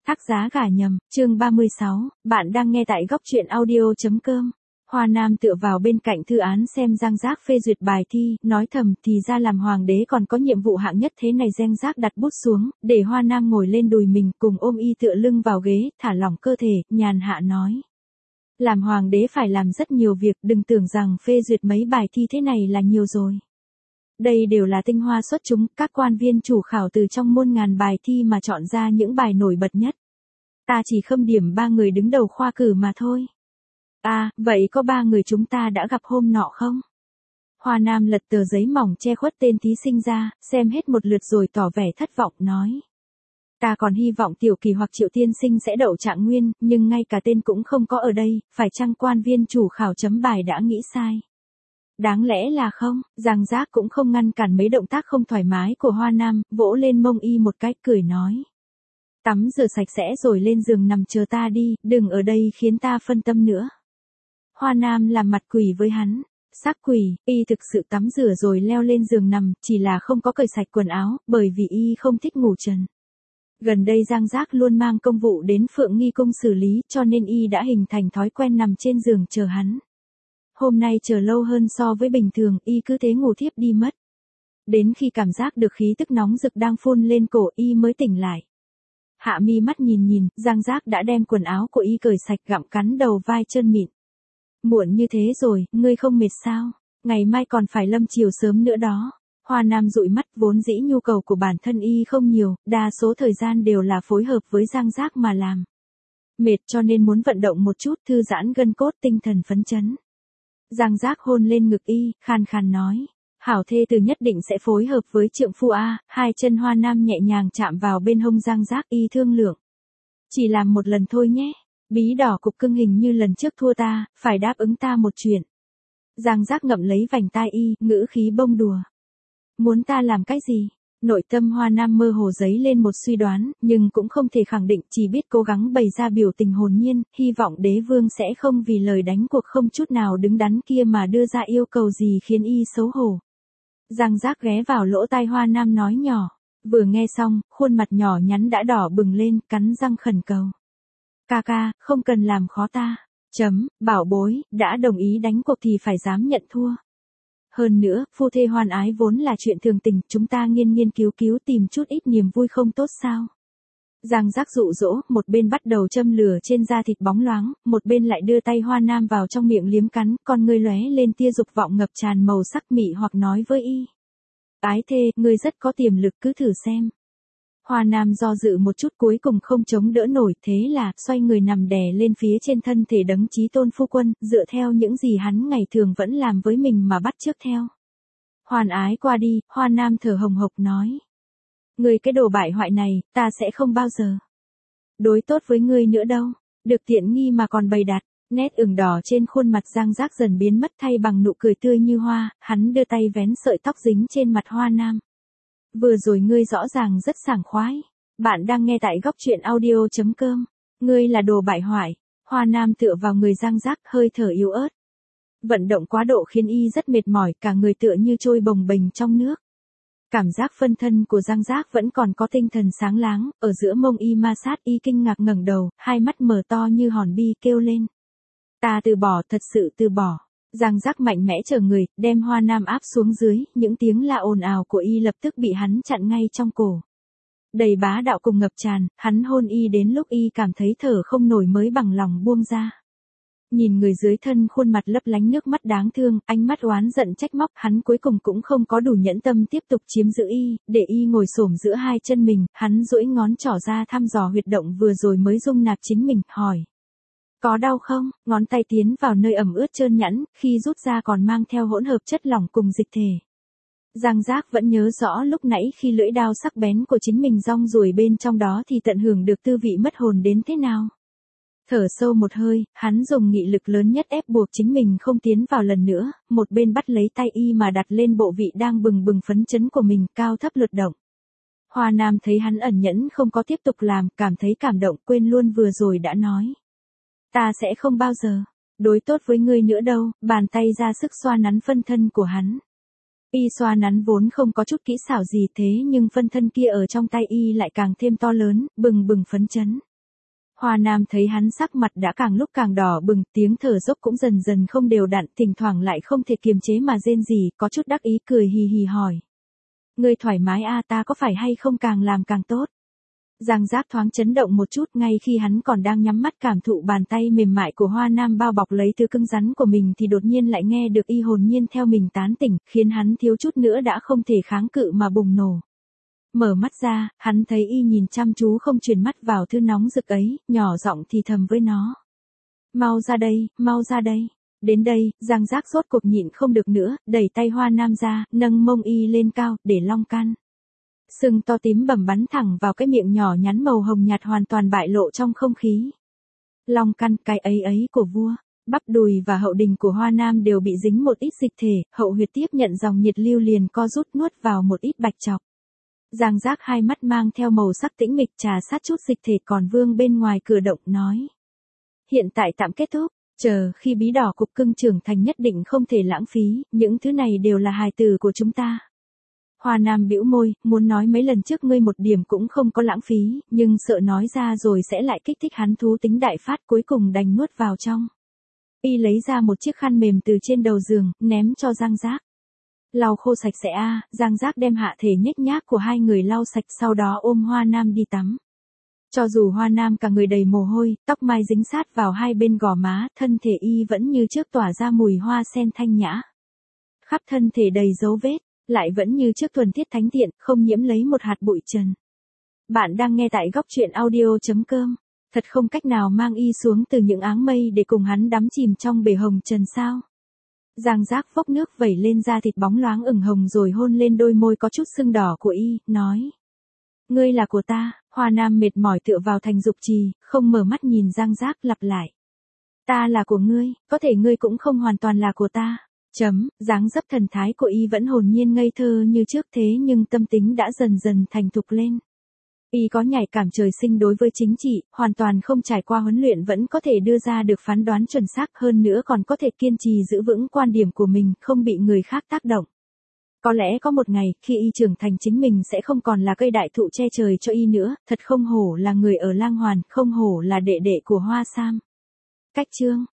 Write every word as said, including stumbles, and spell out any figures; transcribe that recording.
Thác giá gả nhầm, chương ba mươi sáu, bạn đang nghe tại góc truyện audio.com. Hoa Nam tựa vào bên cạnh thư án xem Giang Giác phê duyệt bài thi, nói thầm thì ra làm hoàng đế còn có nhiệm vụ hạng nhất thế này. Giang Giác đặt bút xuống, để Hoa Nam ngồi lên đùi mình cùng ôm y tựa lưng vào ghế, thả lỏng cơ thể, nhàn hạ nói. Làm hoàng đế phải làm rất nhiều việc, đừng tưởng rằng phê duyệt mấy bài thi thế này là nhiều rồi. Đây đều là tinh hoa xuất chúng, các quan viên chủ khảo từ trong muôn ngàn bài thi mà chọn ra những bài nổi bật nhất. Ta chỉ khâm điểm ba người đứng đầu khoa cử mà thôi. À, vậy có ba người chúng ta đã gặp hôm nọ không? Hoa Nam lật tờ giấy mỏng che khuất tên thí sinh ra, xem hết một lượt rồi tỏ vẻ thất vọng nói. Ta còn hy vọng Tiểu Kỳ hoặc Triệu tiên sinh sẽ đậu trạng nguyên, nhưng ngay cả tên cũng không có ở đây, phải chăng quan viên chủ khảo chấm bài đã nghĩ sai? Đáng lẽ là không, Giang Giác cũng không ngăn cản mấy động tác không thoải mái của Hoa Nam, vỗ lên mông y một cái cười nói. Tắm rửa sạch sẽ rồi lên giường nằm chờ ta đi, đừng ở đây khiến ta phân tâm nữa. Hoa Nam làm mặt quỷ với hắn, sắc quỷ, y thực sự tắm rửa rồi leo lên giường nằm, chỉ là không có cởi sạch quần áo, bởi vì y không thích ngủ trần. Gần đây Giang Giác luôn mang công vụ đến Phượng Nghi Cung xử lý, cho nên y đã hình thành thói quen nằm trên giường chờ hắn. Hôm nay chờ lâu hơn so với bình thường, y cứ thế ngủ thiếp đi mất. Đến khi cảm giác được khí tức nóng rực đang phun lên cổ y mới tỉnh lại. Hạ mi mắt nhìn nhìn, Giang Giác đã đem quần áo của y cởi sạch gặm cắn đầu vai chân mịn. Muộn như thế rồi, ngươi không mệt sao? Ngày mai còn phải lâm chiều sớm nữa đó. Hoa Nam dụi mắt, vốn dĩ nhu cầu của bản thân y không nhiều, đa số thời gian đều là phối hợp với Giang Giác mà làm. Mệt cho nên muốn vận động một chút, thư giãn gân cốt, tinh thần phấn chấn. Giang Giác hôn lên ngực y, khàn khàn nói. Hảo thê từ nhất định sẽ phối hợp với trượng phu a. Hai chân Hoa Nam nhẹ nhàng chạm vào bên hông Giang Giác, y thương lượng. Chỉ làm một lần thôi nhé. Bí đỏ cục cưng hình như lần trước thua ta, phải đáp ứng ta một chuyện. Giang Giác ngậm lấy vành tai y, ngữ khí bông đùa. Muốn ta làm cái gì? Nội tâm Hoa Nam mơ hồ dấy lên một suy đoán, nhưng cũng không thể khẳng định, chỉ biết cố gắng bày ra biểu tình hồn nhiên, hy vọng đế vương sẽ không vì lời đánh cuộc không chút nào đứng đắn kia mà đưa ra yêu cầu gì khiến y xấu hổ. Giang Giác ghé vào lỗ tai Hoa Nam nói nhỏ, vừa nghe xong, khuôn mặt nhỏ nhắn đã đỏ bừng lên, cắn răng khẩn cầu. Ca ca, không cần làm khó ta. Chấm, bảo bối, đã đồng ý đánh cuộc thì phải dám nhận thua. Hơn nữa, phu thê hoan ái vốn là chuyện thường tình, chúng ta nghiên nghiên cứu cứu tìm chút ít niềm vui không tốt sao? Giang Giác dụ dỗ, một bên bắt đầu châm lửa trên da thịt bóng loáng, một bên lại đưa tay Hoa Nam vào trong miệng liếm cắn, con ngươi lóe lên tia dục vọng ngập tràn màu sắc mị hoặc nói với y. Ái thê, ngươi rất có tiềm lực, cứ thử xem. Hoa Nam do dự một chút cuối cùng không chống đỡ nổi, thế là xoay người nằm đè lên phía trên thân thể đấng chí tôn phu quân, dựa theo những gì hắn ngày thường vẫn làm với mình mà bắt chước theo. Hoàn ái qua đi, Hoa Nam thở hồng hộc nói. Ngươi cái đồ bại hoại này, ta sẽ không bao giờ đối tốt với ngươi nữa đâu, được tiện nghi mà còn bày đặt. Nét ửng đỏ trên khuôn mặt Giang Giác dần biến mất thay bằng nụ cười tươi như hoa, hắn đưa tay vén sợi tóc dính trên mặt Hoa Nam. Vừa rồi ngươi rõ ràng rất sảng khoái. Bạn đang nghe tại góc truyện audio.com. Ngươi là đồ bại hoại. Hoa Nam tựa vào người Giang Giác hơi thở yếu ớt. Vận động quá độ khiến y rất mệt mỏi, cả người tựa như trôi bồng bềnh trong nước. Cảm giác phân thân của Giang Giác vẫn còn có tinh thần sáng láng, ở giữa mông y ma sát y kinh ngạc ngẩng đầu, hai mắt mở to như hòn bi kêu lên. Ta từ bỏ, thật sự từ bỏ. Giang Giác mạnh mẽ trở người, đem Hoa Nam áp xuống dưới, những tiếng la ồn ào của y lập tức bị hắn chặn ngay trong cổ. Đầy bá đạo cùng ngập tràn, hắn hôn y đến lúc y cảm thấy thở không nổi mới bằng lòng buông ra. Nhìn người dưới thân khuôn mặt lấp lánh nước mắt đáng thương, ánh mắt oán giận trách móc, hắn cuối cùng cũng không có đủ nhẫn tâm tiếp tục chiếm giữ y, để y ngồi xổm giữa hai chân mình, hắn duỗi ngón trỏ ra thăm dò huyệt động vừa rồi mới dung nạp chính mình, hỏi. Có đau không? Ngón tay tiến vào nơi ẩm ướt trơn nhẵn, khi rút ra còn mang theo hỗn hợp chất lỏng cùng dịch thể. Giang Giác vẫn nhớ rõ lúc nãy khi lưỡi đao sắc bén của chính mình rong ruổi bên trong đó thì tận hưởng được tư vị mất hồn đến thế nào. Thở sâu một hơi, hắn dùng nghị lực lớn nhất ép buộc chính mình không tiến vào lần nữa, một bên bắt lấy tay y mà đặt lên bộ vị đang bừng bừng phấn chấn của mình, cao thấp lượt động. Hoa Nam thấy hắn ẩn nhẫn không có tiếp tục làm, cảm thấy cảm động, quên luôn vừa rồi đã nói. Ta sẽ không bao giờ đối tốt với ngươi nữa đâu, bàn tay ra sức xoa nắn phân thân của hắn. Y xoa nắn vốn không có chút kỹ xảo gì thế nhưng phân thân kia ở trong tay y lại càng thêm to lớn, bừng bừng phấn chấn. Hoa Nam thấy hắn sắc mặt đã càng lúc càng đỏ bừng, tiếng thở dốc cũng dần dần không đều đặn, thỉnh thoảng lại không thể kiềm chế mà rên rỉ, có chút đắc ý cười hì hì hỏi. Ngươi thoải mái a, ta có phải hay không càng làm càng tốt? Giang Giác thoáng chấn động một chút, ngay khi hắn còn đang nhắm mắt cảm thụ bàn tay mềm mại của Hoa Nam bao bọc lấy thứ cứng rắn của mình thì đột nhiên lại nghe được y hồn nhiên theo mình tán tỉnh, khiến hắn thiếu chút nữa đã không thể kháng cự mà bùng nổ. Mở mắt ra, hắn thấy y nhìn chăm chú không chuyển mắt vào thứ nóng rực ấy, nhỏ giọng thì thầm với nó. Mau ra đây, mau ra đây. Đến đây, Giang Giác rốt cuộc nhịn không được nữa, đẩy tay Hoa Nam ra, nâng mông y lên cao, để long can. Sừng to tím bầm bắn thẳng vào cái miệng nhỏ nhắn màu hồng nhạt hoàn toàn bại lộ trong không khí. Long căn, cái ấy ấy của vua. Bắp đùi và hậu đình của Hoa Nam đều bị dính một ít dịch thể, hậu huyệt tiếp nhận dòng nhiệt lưu liền co rút nuốt vào một ít bạch chọc. Giang Giác hai mắt mang theo màu sắc tĩnh mịch trà sát chút dịch thể còn vương bên ngoài cửa động nói. Hiện tại tạm kết thúc, chờ khi bí đỏ cục cưng trưởng thành nhất định không thể lãng phí, những thứ này đều là hài tử của chúng ta. Hoa Nam bĩu môi, muốn nói mấy lần trước ngươi một điểm cũng không có lãng phí, nhưng sợ nói ra rồi sẽ lại kích thích hắn thú tính đại phát, cuối cùng đành nuốt vào trong. Y lấy ra một chiếc khăn mềm từ trên đầu giường, ném cho Giang Giác. Lau khô sạch sẽ a, Giang Giác đem hạ thể nhếch nhác của hai người lau sạch, sau đó ôm Hoa Nam đi tắm. Cho dù Hoa Nam cả người đầy mồ hôi, tóc mai dính sát vào hai bên gò má, thân thể y vẫn như trước tỏa ra mùi hoa sen thanh nhã. Khắp thân thể đầy dấu vết, lại vẫn như trước thuần tiết thánh thiện, không nhiễm lấy một hạt bụi trần. Bạn đang nghe tại góc truyện audio chấm com. Thật không cách nào mang y xuống từ những áng mây để cùng hắn đắm chìm trong bể hồng trần sao? Giang Giác vốc nước vẩy lên da thịt bóng loáng ửng hồng rồi hôn lên đôi môi có chút sưng đỏ của y, nói. Ngươi là của ta. Hoa Nam mệt mỏi tựa vào thành dục trì, không mở mắt nhìn Giang Giác lặp lại. Ta là của ngươi, có thể ngươi cũng không hoàn toàn là của ta. Chấm, dáng dấp thần thái của y vẫn hồn nhiên ngây thơ như trước thế nhưng tâm tính đã dần dần thành thục lên. Y có nhạy cảm trời sinh đối với chính trị, hoàn toàn không trải qua huấn luyện vẫn có thể đưa ra được phán đoán chuẩn xác, hơn nữa còn có thể kiên trì giữ vững quan điểm của mình, không bị người khác tác động. Có lẽ có một ngày, khi y trưởng thành chính mình sẽ không còn là cây đại thụ che trời cho y nữa, thật không hổ là người ở Lang Hoàn, không hổ là đệ đệ của Hoa Sam. Cách chương